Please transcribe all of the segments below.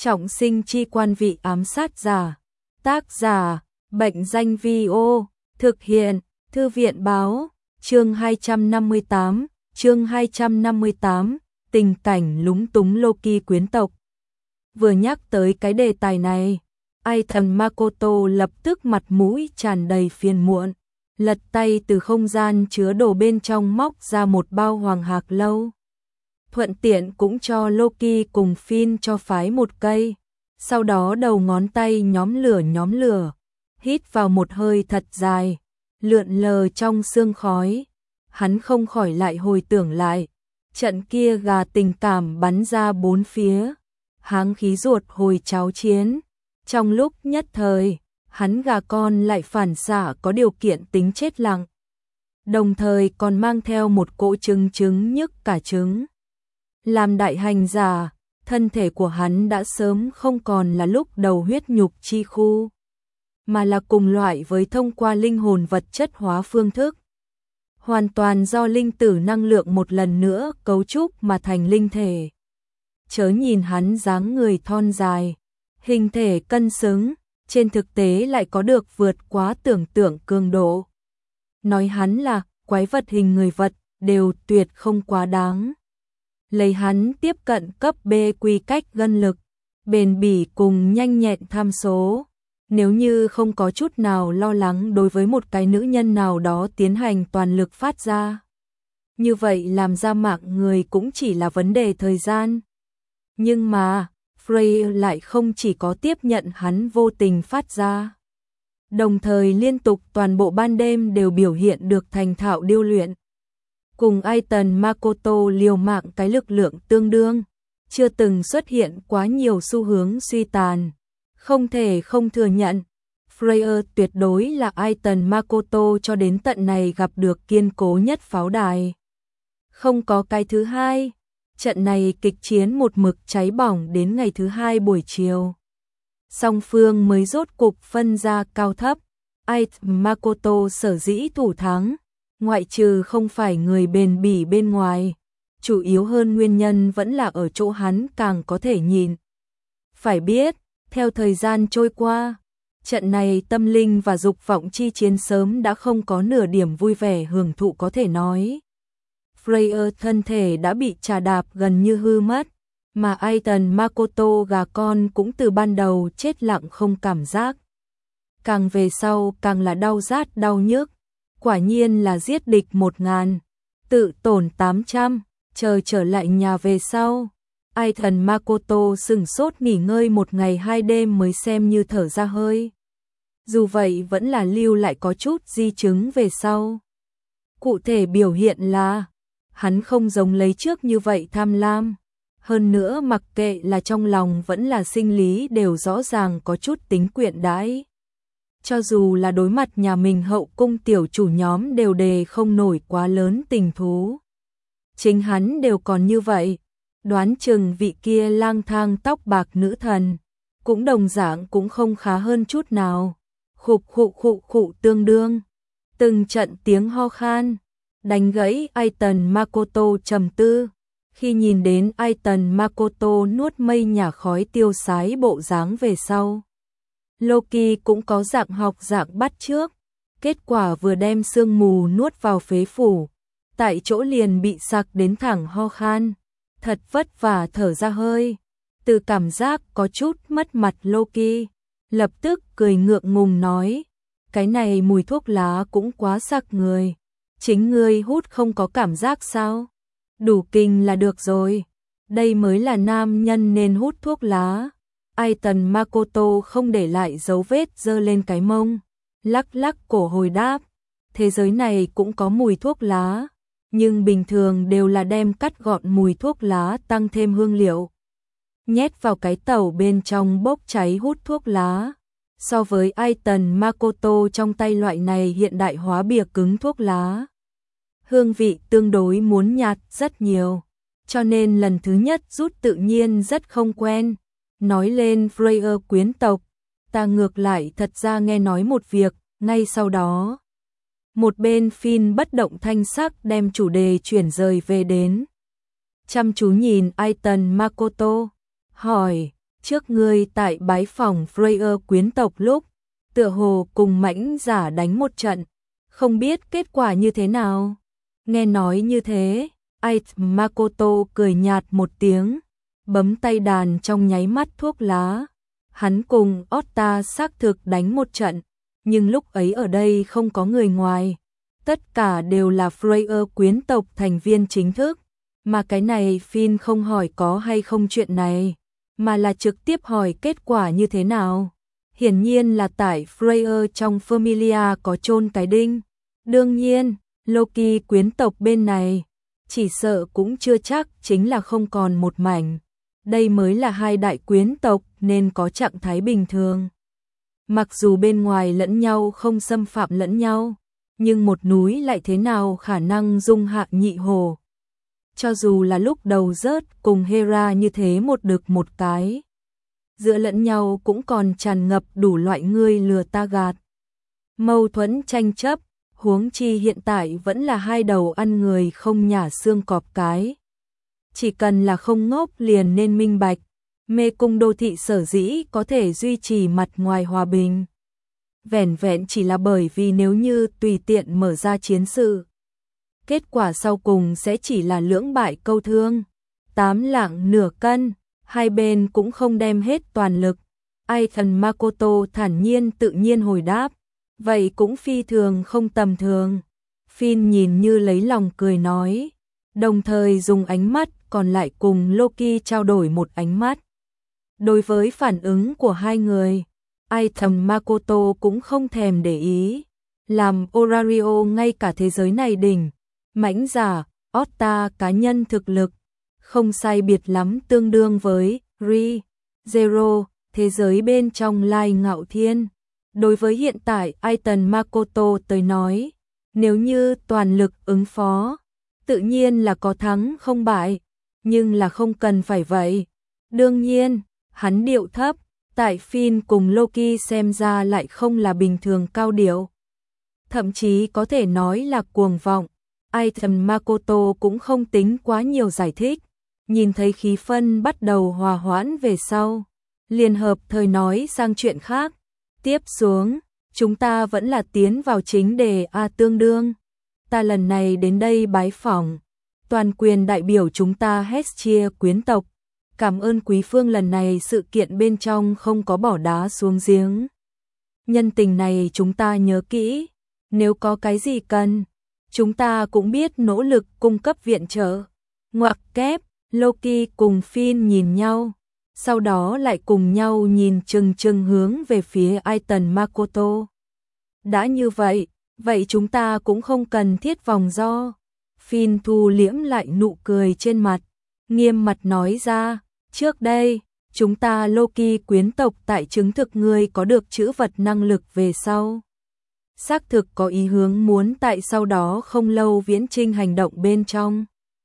Trọng sinh chi quan vị ám sát giả. Tác giả, Bệnh danh Vi-ô. Thực hiện, Thư viện báo. Chương 258, tình cảnh lúng túng Loki quyến tộc. Vừa nhắc tới cái đề tài này, Aiton Makoto lập tức mặt mũi tràn đầy phiền muộn, lật tay từ không gian chứa đồ bên trong móc ra một bao hoàng hạc lâu. Thuận tiện cũng cho Loki cùng Finn cho phái một cây, sau đó đầu ngón tay nhóm lửa, hít vào một hơi thật dài, lượn lờ trong sương khói. Hắn không khỏi lại hồi tưởng lại, trận kia gà tình cảm bắn ra bốn phía, háng khí ruột hồi cháo chiến. Trong lúc nhất thời, hắn gà con lại phản xạ có điều kiện tính chết lặng, đồng thời còn mang theo một cỗ trứng nhức cả trứng. Làm đại hành giả, thân thể của hắn đã sớm không còn là lúc đầu huyết nhục chi khu, mà là cùng loại với thông qua linh hồn vật chất hóa phương thức, hoàn toàn do linh tử năng lượng một lần nữa cấu trúc mà thành linh thể. Chớ nhìn hắn dáng người thon dài, hình thể cân xứng, trên thực tế lại có được vượt quá tưởng tượng cường độ. Nói hắn là quái vật hình người vật đều tuyệt không quá đáng. Lấy hắn tiếp cận cấp B quy cách gân lực, bền bỉ cùng nhanh nhẹn tham số, nếu như không có chút nào lo lắng đối với một cái nữ nhân nào đó tiến hành toàn lực phát ra, như vậy làm ra mạng người cũng chỉ là vấn đề thời gian. Nhưng mà Frey lại không chỉ có tiếp nhận hắn vô tình phát ra, đồng thời liên tục toàn bộ ban đêm đều biểu hiện được thành thạo điêu luyện. Cùng Aiton Makoto liều mạng cái lực lượng tương đương, chưa từng xuất hiện quá nhiều xu hướng suy tàn. Không thể không thừa nhận, Frey tuyệt đối là Aiton Makoto cho đến tận này gặp được kiên cố nhất pháo đài. Không có cái thứ hai. Trận này kịch chiến một mực cháy bỏng đến ngày thứ hai buổi chiều, song phương mới rốt cục phân ra cao thấp. Aiton Makoto sở dĩ thủ thắng, ngoại trừ không phải người bền bỉ bên ngoài, chủ yếu hơn nguyên nhân vẫn là ở chỗ hắn càng có thể nhìn. Phải biết, theo thời gian trôi qua, trận này tâm linh và dục vọng chi chiến sớm đã không có nửa điểm vui vẻ hưởng thụ có thể nói. Frey thân thể đã bị trà đạp gần như hư mất, mà Aiton Makoto gà con cũng từ ban đầu chết lặng không cảm giác. Càng về sau càng là đau rát đau nhức, quả nhiên là giết địch 1000, tự tổn 800, chờ trở lại nhà về sau. Aiton Makoto sửng sốt nghỉ ngơi 1 ngày 2 đêm mới xem như thở ra hơi. Dù vậy vẫn là lưu lại có chút di chứng về sau. Cụ thể biểu hiện là hắn không giống lấy trước như vậy tham lam. Hơn nữa mặc kệ là trong lòng vẫn là sinh lý đều rõ ràng có chút tính quyện đãi. Cho dù là đối mặt nhà mình hậu cung tiểu chủ nhóm đều đề không nổi quá lớn tình thú. Chính hắn đều còn như vậy, đoán chừng vị kia lang thang tóc bạc nữ thần cũng đồng dạng cũng không khá hơn chút nào. Khụ tương đương. Từng trận tiếng ho khan đánh gãy Aiton Makoto trầm tư. Khi nhìn đến Aiton Makoto nuốt mây nhả khói tiêu sái bộ dáng về sau, Loki cũng có dạng học dạng bắt chước. Kết quả vừa đem sương mù nuốt vào phế phủ, tại chỗ liền bị sặc đến thẳng ho khan. Thật vất vả thở ra hơi, từ cảm giác có chút mất mặt Loki lập tức cười ngượng ngùng nói, cái này mùi thuốc lá cũng quá sặc người, chính ngươi hút không có cảm giác sao? Đủ kinh là được rồi, đây mới là nam nhân nên hút thuốc lá. Aiton Makoto không để lại dấu vết giơ lên cái mông, lắc lắc cổ hồi đáp, thế giới này cũng có mùi thuốc lá, nhưng bình thường đều là đem cắt gọn mùi thuốc lá tăng thêm hương liệu, nhét vào cái tẩu bên trong bốc cháy hút thuốc lá. So với Aiton Makoto trong tay loại này hiện đại hóa bìa cứng thuốc lá, hương vị tương đối muốn nhạt rất nhiều, cho nên lần thứ nhất rút tự nhiên rất không quen. Nói lên Frey quyến tộc, ta ngược lại thật ra nghe nói một việc. Ngay sau đó, một bên Finn bất động thanh sắc đem chủ đề chuyển rời về đến chăm chú nhìn Aiton Makoto, hỏi, trước ngươi tại bái phỏng Freyr quyến tộc lúc, tựa hồ cùng mãnh giả đánh một trận, không biết kết quả như thế nào. Nghe nói như thế, Ait Makoto cười nhạt một tiếng, bấm tay đàn trong nháy mắt thuốc lá. Hắn cùng Otta xác thực đánh một trận, nhưng lúc ấy ở đây không có người ngoài. Tất cả đều là Freyr quyến tộc thành viên chính thức, mà cái này Finn không hỏi có hay không chuyện này, mà là trực tiếp hỏi kết quả như thế nào. Hiển nhiên là tại Freyr trong Familia có chôn cái đinh. Đương nhiên, Loki quyến tộc bên này, chỉ sợ cũng chưa chắc chính là không còn một mảnh. Đây mới là hai đại quyến tộc nên có trạng thái bình thường. Mặc dù bên ngoài lẫn nhau không xâm phạm lẫn nhau, nhưng một núi lại thế nào khả năng dung hạ nhị hổ. Cho dù là lúc đầu rớt cùng Hera như thế một đực một cái, giữa lẫn nhau cũng còn tràn ngập đủ loại ngươi lừa ta gạt. Mâu thuẫn tranh chấp, huống chi hiện tại vẫn là hai đầu ăn người không nhả xương cọp cái. Chỉ cần là không ngốc liền nên minh bạch, mê cung đô thị sở dĩ có thể duy trì mặt ngoài hòa bình. Vẻn vẹn chỉ là bởi vì nếu như tùy tiện mở ra chiến sự, kết quả sau cùng sẽ chỉ là lưỡng bại câu thương, 8 lạng nửa cân, hai bên cũng không đem hết toàn lực. Aitan Makoto thản nhiên tự nhiên hồi đáp, vậy cũng phi thường không tầm thường. Finn nhìn như lấy lòng cười nói, đồng thời dùng ánh mắt còn lại cùng Loki trao đổi một ánh mắt. Đối với phản ứng của hai người, Aitan Makoto cũng không thèm để ý. Làm Orario ngay cả thế giới này đỉnh, mãnh giả, Otta cá nhân thực lực, không sai biệt lắm tương đương với Ri, Zero, thế giới bên trong Lai Ngạo Thiên. Đối với hiện tại Aitan Makoto tới nói, nếu như toàn lực ứng phó, tự nhiên là có thắng không bại, nhưng là không cần phải vậy. Đương nhiên, hắn điệu thấp, tại Finn cùng Loki xem ra lại không là bình thường cao điệu. Thậm chí có thể nói là cuồng vọng. Aitan Makoto cũng không tính quá nhiều giải thích, nhìn thấy khí phân bắt đầu hòa hoãn về sau, liền hợp thời nói sang chuyện khác. Tiếp xuống, chúng ta vẫn là tiến vào chính đề tương đương. Ta lần này đến đây bái phỏng, toàn quyền đại biểu chúng ta Hestia quyến tộc. Cảm ơn quý phương lần này sự kiện bên trong không có bỏ đá xuống giếng. Nhân tình này chúng ta nhớ kỹ, nếu có cái gì cần, chúng ta cũng biết nỗ lực cung cấp viện trợ. Ngoặc kép, Loki cùng Finn nhìn nhau, sau đó lại cùng nhau nhìn chừng chừng hướng về phía Aitan Makoto. Đã như vậy, vậy chúng ta cũng không cần thiết vòng vo. Finn thu liễm lại nụ cười trên mặt, nghiêm mặt nói ra, trước đây, chúng ta Loki quyến tộc tại chứng thực ngươi có được chữ vật năng lực về sau. Xác thực có ý hướng muốn tại sau đó không lâu viễn trinh hành động bên trong.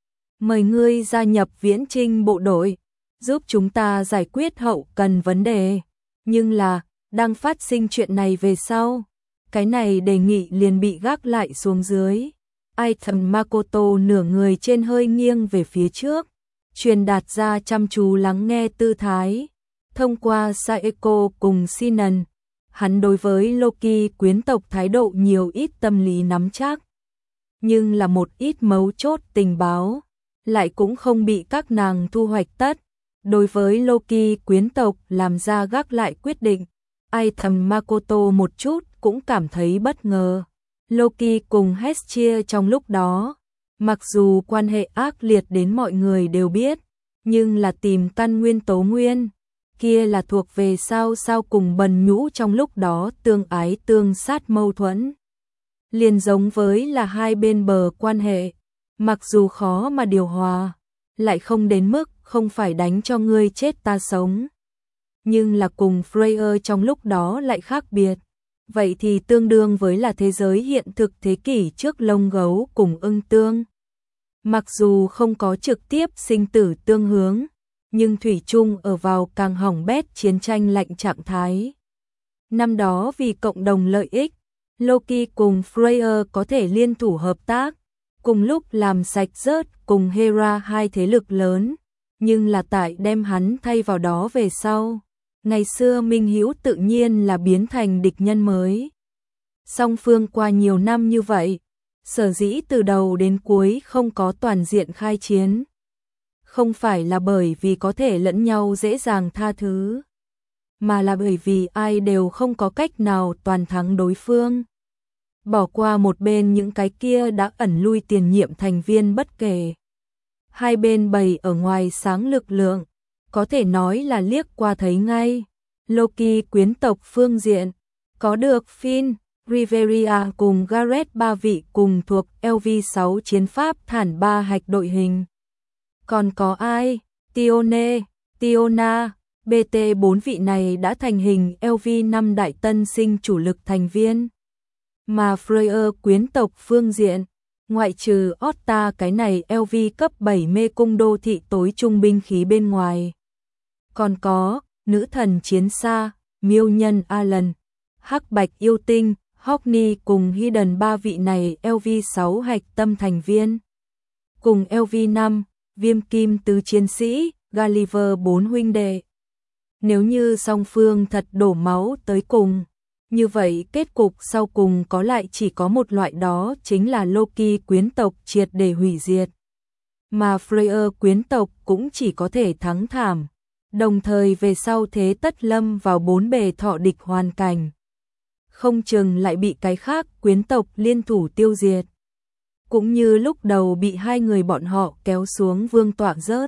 Mời ngươi gia nhập viễn trinh bộ đội, giúp chúng ta giải quyết hậu cần vấn đề. Nhưng là, đang phát sinh chuyện này về sau, cái này đề nghị liền bị gác lại xuống dưới. Aitan Makoto nửa người trên hơi nghiêng về phía trước, truyền đạt ra chăm chú lắng nghe tư thái. Thông qua Saeko cùng Sinan, hắn đối với Loki quyến tộc thái độ nhiều ít tâm lý nắm chắc. Nhưng là một ít mấu chốt tình báo, lại cũng không bị các nàng thu hoạch tất. Đối với Loki quyến tộc làm ra gác lại quyết định, Aitan Makoto một chút cũng cảm thấy bất ngờ. Loki cùng Hestia trong lúc đó, mặc dù quan hệ ác liệt đến mọi người đều biết, nhưng là tìm căn nguyên tố nguyên, kia là thuộc về sao cùng Bần Nhũ trong lúc đó tương ái tương sát mâu thuẫn. Liền giống với là hai bên bờ quan hệ, mặc dù khó mà điều hòa, lại không đến mức không phải đánh cho ngươi chết ta sống. Nhưng là cùng Freyr trong lúc đó lại khác biệt. Vậy thì tương đương với là thế giới hiện thực thế kỷ trước lông gấu cùng ưng tương. Mặc dù không có trực tiếp sinh tử tương hướng, nhưng thủy chung ở vào càng hỏng bét chiến tranh lạnh trạng thái. Năm đó vì cộng đồng lợi ích, Loki cùng Freyr có thể liên thủ hợp tác, cùng lúc làm sạch rớt cùng Hera hai thế lực lớn. nhưng là tại đem hắn thay vào đó về sau. Ngày xưa minh hữu tự nhiên là biến thành địch nhân mới. Song phương qua nhiều năm như vậy, sở dĩ từ đầu đến cuối không có toàn diện khai chiến. Không phải là bởi vì có thể lẫn nhau dễ dàng tha thứ, mà là bởi vì ai đều không có cách nào toàn thắng đối phương. Bỏ qua một bên những cái kia đã ẩn lui tiền nhiệm thành viên bất kể. Hai bên bày ở ngoài sáng lực lượng, có thể nói là liếc qua thấy ngay. Loki quyến tộc phương diện, có được Finn, Riveria cùng Gareth ba vị cùng thuộc LV6 chiến pháp thản ba hạch đội hình. Còn có ai? Tione, Tiona, BT 4 vị này đã thành hình LV5 đại tân sinh chủ lực thành viên. Mà Freyr quyến tộc phương diện, ngoại trừ Otta cái này LV cấp 7 mê cung đô thị tối trung binh khí bên ngoài. Còn có, nữ thần chiến xa, miêu nhân Alan, hắc bạch yêu tinh, Hockney cùng Hidden ba vị này LV6 hạch tâm thành viên. Cùng LV5, viêm kim tứ chiến sĩ, Gulliver 4 huynh đệ. Nếu như song phương thật đổ máu tới cùng, như vậy kết cục sau cùng có lại chỉ có một loại, đó chính là Loki quyến tộc triệt để hủy diệt. Mà Freyr quyến tộc cũng chỉ có thể thắng thảm, đồng thời về sau thế tất lâm vào bốn bề thọ địch hoàn cảnh. Không chừng lại bị cái khác quyến tộc liên thủ tiêu diệt. Cũng như lúc đầu bị hai người bọn họ kéo xuống vương tọa rớt.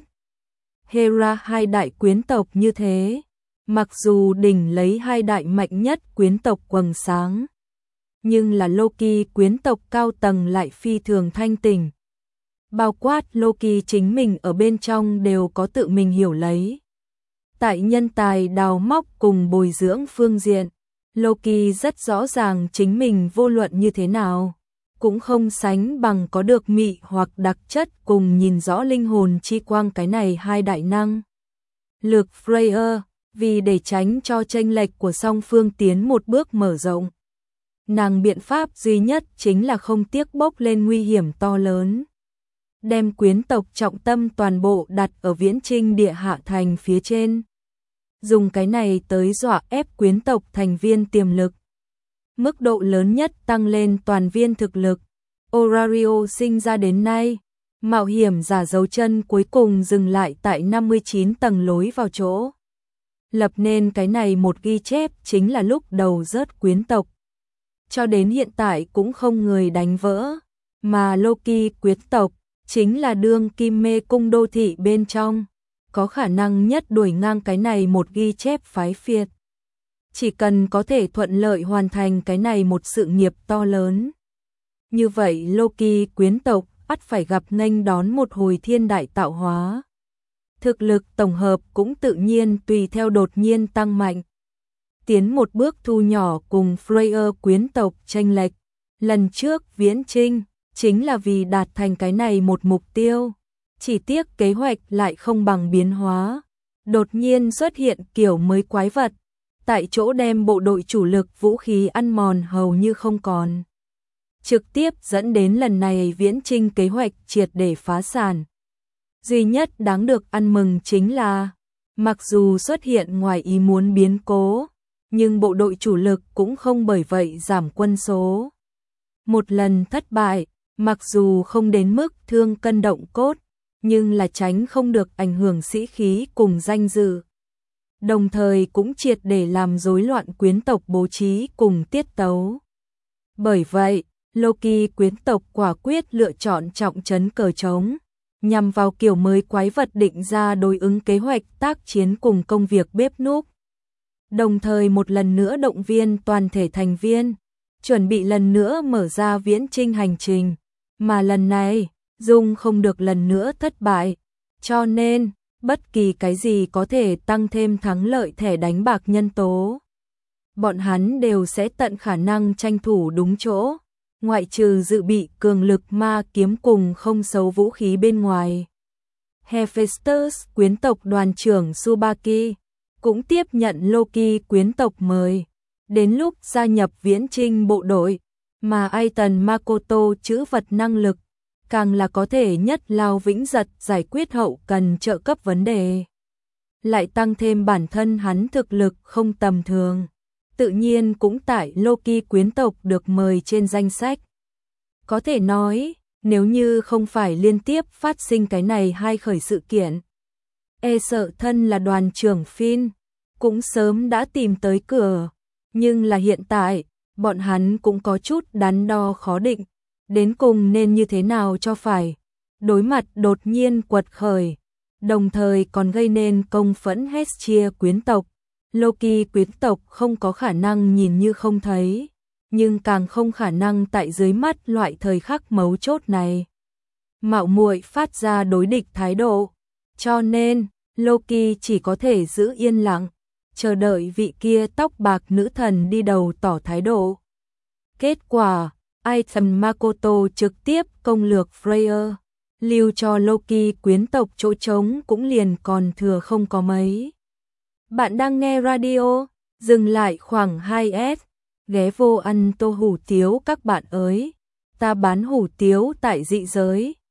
Hera hai đại quyến tộc như thế, mặc dù đỉnh lấy hai đại mạnh nhất quyến tộc quầng sáng, nhưng là Loki quyến tộc cao tầng lại phi thường thanh tỉnh. Bao quát Loki chính mình ở bên trong đều có tự mình hiểu lấy. Tại nhân tài đào móc cùng bồi dưỡng phương diện, Loki rất rõ ràng chính mình vô luận như thế nào, cũng không sánh bằng có được mị hoặc đặc chất cùng nhìn rõ linh hồn chi quang cái này hai đại năng. Lực Freyr, vì để tránh cho chênh lệch của song phương tiến một bước mở rộng, nàng biện pháp duy nhất chính là không tiếc bốc lên nguy hiểm to lớn. Đem quyến tộc trọng tâm toàn bộ đặt ở Viễn Trinh địa hạ thành phía trên. Dùng cái này tới dọa ép quyến tộc thành viên tiềm lực. Mức độ lớn nhất tăng lên toàn viên thực lực. Orario sinh ra đến nay, mạo hiểm giả dấu chân cuối cùng dừng lại tại 59 tầng lối vào chỗ. Lập nên cái này một ghi chép chính là lúc đầu rớt quyến tộc. Cho đến hiện tại cũng không người đánh vỡ, mà Loki quyến tộc chính là đương kim mê cung đô thị bên trong, có khả năng nhất đuổi ngang cái này một ghi chép phái phiệt. Chỉ cần có thể thuận lợi hoàn thành cái này một sự nghiệp to lớn. Như vậy Loki quyến tộc ắt phải gặp nghênh đón một hồi thiên đại tạo hóa. Thực lực tổng hợp cũng tự nhiên tùy theo đột nhiên tăng mạnh. Tiến một bước thu nhỏ cùng Freyr quyến tộc chênh lệch. Lần trước Viễn Trinh chính là vì đạt thành cái này một mục tiêu. Chỉ tiếc kế hoạch lại không bằng biến hóa. Đột nhiên xuất hiện kiểu mới quái vật. Tại chỗ đem bộ đội chủ lực vũ khí ăn mòn hầu như không còn. Trực tiếp dẫn đến lần này Viễn Trinh kế hoạch triệt để phá sản. Duy nhất đáng được ăn mừng chính là, mặc dù xuất hiện ngoài ý muốn biến cố, nhưng bộ đội chủ lực cũng không bởi vậy giảm quân số. Một lần thất bại, mặc dù không đến mức thương cân động cốt, nhưng là tránh không được ảnh hưởng sĩ khí cùng danh dự. Đồng thời cũng triệt để làm rối loạn quyến tộc bố trí cùng tiết tấu. Bởi vậy, Loki quyến tộc quả quyết lựa chọn trọng trấn cờ trống, nhằm vào kiểu mới quái vật định ra đối ứng kế hoạch tác chiến cùng công việc bếp núc. Đồng thời một lần nữa động viên toàn thể thành viên, chuẩn bị lần nữa mở ra Viễn Trinh hành trình, mà lần này, Dung không được lần nữa thất bại, cho nên, bất kỳ cái gì có thể tăng thêm thắng lợi thẻ đánh bạc nhân tố. Bọn hắn đều sẽ tận khả năng tranh thủ đúng chỗ, ngoại trừ dự bị cường lực ma kiếm cùng không xấu vũ khí bên ngoài. Hephaestus quyến tộc đoàn trưởng Tsubaki cũng tiếp nhận Loki quyến tộc mời, đến lúc gia nhập Viễn Trinh bộ đội, mà Aiton Makoto chữ vật năng lực, càng là có thể nhất lao vĩnh giật giải quyết hậu cần trợ cấp vấn đề. Lại tăng thêm bản thân hắn thực lực không tầm thường, tự nhiên cũng tại Loki quyến tộc được mời trên danh sách. Có thể nói, nếu như không phải liên tiếp phát sinh cái này hai khởi sự kiện, sợ thân là đoàn trưởng Finn cũng sớm đã tìm tới cửa, nhưng là hiện tại, bọn hắn cũng có chút đắn đo khó định, đến cùng nên như thế nào cho phải. Đối mặt đột nhiên quật khởi, đồng thời còn gây nên công phẫn Hestia quyến tộc, Loki quyến tộc không có khả năng nhìn như không thấy, nhưng càng không khả năng tại dưới mắt loại thời khắc mấu chốt này mạo muội phát ra đối địch thái độ. Cho nên, Loki chỉ có thể giữ yên lặng, chờ đợi vị kia tóc bạc nữ thần đi đầu tỏ thái độ. Kết quả, Aizen Makoto trực tiếp công lược Freya, lưu cho Loki quyến tộc chỗ trống cũng liền còn thừa không có mấy. Bạn đang nghe radio, dừng lại khoảng 2S, ghé vô ăn tô hủ tiếu các bạn ơi, ta bán hủ tiếu tại dị giới.